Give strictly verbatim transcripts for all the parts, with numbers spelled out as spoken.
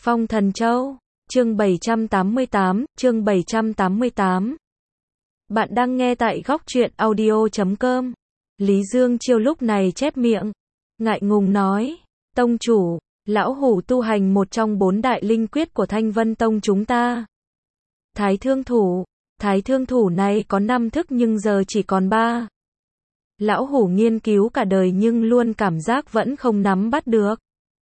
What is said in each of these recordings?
Phong Thần Châu, chương bảy trăm tám mươi tám, chương bảy trăm tám mươi tám. Bạn đang nghe tại góc truyện audio chấm com. Lý Dương Chiêu lúc này chép miệng, ngại ngùng nói, tông chủ, lão hủ tu hành một trong bốn đại linh quyết của Thanh Vân Tông chúng ta. Thái Thương Thủ, Thái Thương Thủ này có năm thức nhưng giờ chỉ còn ba. Lão hủ nghiên cứu cả đời nhưng luôn cảm giác vẫn không nắm bắt được.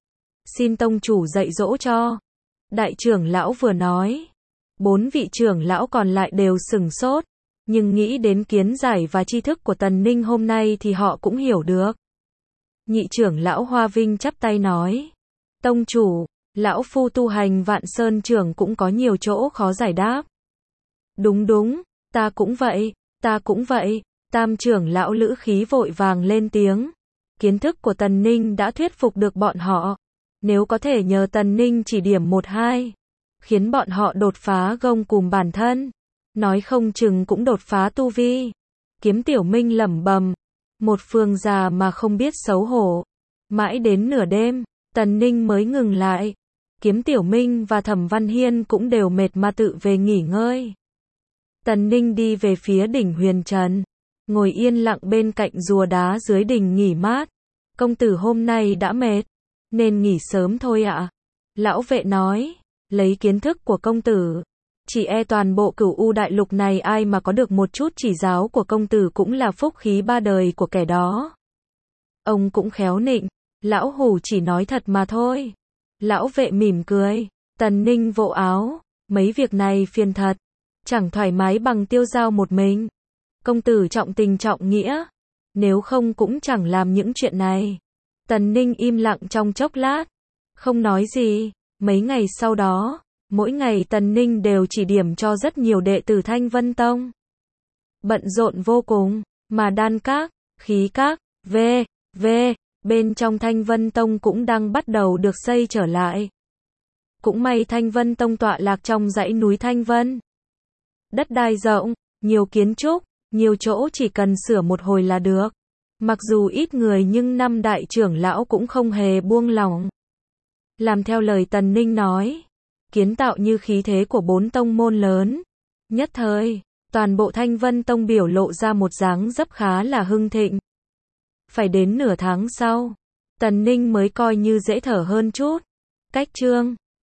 Xin tông chủ dạy dỗ cho. Đại trưởng lão vừa nói. Bốn vị trưởng lão còn lại đều sửng sốt. Nhưng nghĩ đến kiến giải và tri thức của Tần Ninh hôm nay thì họ cũng hiểu được. Nhị trưởng lão Hoa Vinh chắp tay nói. Tông chủ, lão phu tu hành Vạn Sơn trưởng cũng có nhiều chỗ khó giải đáp. Đúng đúng, ta cũng vậy, ta cũng vậy. Tam trưởng lão Lữ Khí vội vàng lên tiếng. Kiến thức của Tần Ninh đã thuyết phục được bọn họ. Nếu có thể nhờ Tần Ninh chỉ điểm một hai, khiến bọn họ đột phá gông cùm bản thân, nói không chừng cũng đột phá tu vi. Kiếm Tiểu Minh lẩm bẩm, một phương già mà không biết xấu hổ. Mãi đến nửa đêm, Tần Ninh mới ngừng lại. Kiếm Tiểu Minh và Thẩm Văn Hiên cũng đều mệt mà tự về nghỉ ngơi. Tần Ninh đi về phía đỉnh Huyền Trần, ngồi yên lặng bên cạnh rùa đá dưới đỉnh nghỉ mát. Công tử hôm nay đã mệt, nên nghỉ sớm thôi ạ. Lão vệ nói, lấy kiến thức của công tử, chỉ e toàn bộ Cửu U đại lục này ai mà có được một chút chỉ giáo của công tử cũng là phúc khí ba đời của kẻ đó. Ông cũng khéo nịnh, lão hủ chỉ nói thật mà thôi. Lão vệ mỉm cười. Tần Ninh vỗ áo, mấy việc này phiền thật, chẳng thoải mái bằng tiêu dao một mình. Công tử trọng tình trọng nghĩa, nếu không cũng chẳng làm những chuyện này. Tần Ninh im lặng trong chốc lát, không nói gì. Mấy ngày sau đó, mỗi ngày Tần Ninh đều chỉ điểm cho rất nhiều đệ tử Thanh Vân Tông. Bận rộn vô cùng, mà đan các, khí các, v, v, bên trong Thanh Vân Tông cũng đang bắt đầu được xây trở lại. Cũng may Thanh Vân Tông tọa lạc trong dãy núi Thanh Vân. Đất đai rộng, nhiều kiến trúc, nhiều chỗ chỉ cần sửa một hồi là được. Mặc dù ít người nhưng năm đại trưởng lão cũng không hề buông lỏng. Làm theo lời Tần Ninh nói, kiến tạo như khí thế của bốn tông môn lớn. Nhất thời, toàn bộ Thanh Vân Tông biểu lộ ra một dáng dấp khá là hưng thịnh. Phải đến nửa tháng sau, Tần Ninh mới coi như dễ thở hơn chút. Cách chương